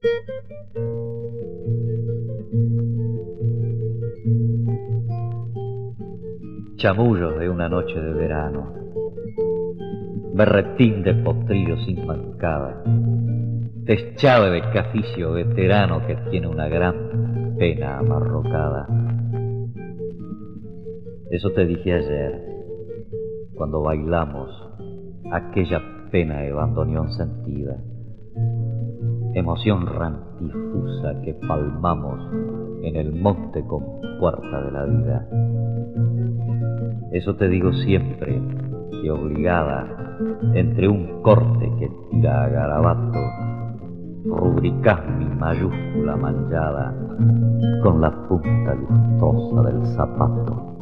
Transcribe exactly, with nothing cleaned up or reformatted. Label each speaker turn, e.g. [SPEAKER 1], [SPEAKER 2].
[SPEAKER 1] Chamullos de una noche de verano, berretín de potrillo sin mancada, deschave de caficio veterano que tiene una gran pena amarrocada. Eso te dije ayer, cuando bailamos aquella pena de bandoneón sentida, emoción rantifusa que palmamos en el monte con puerta de la vida. Eso te digo siempre, que obligada, entre un corte que tira a garabato, rubricás mi mayúscula manchada con la punta lustrosa del zapato.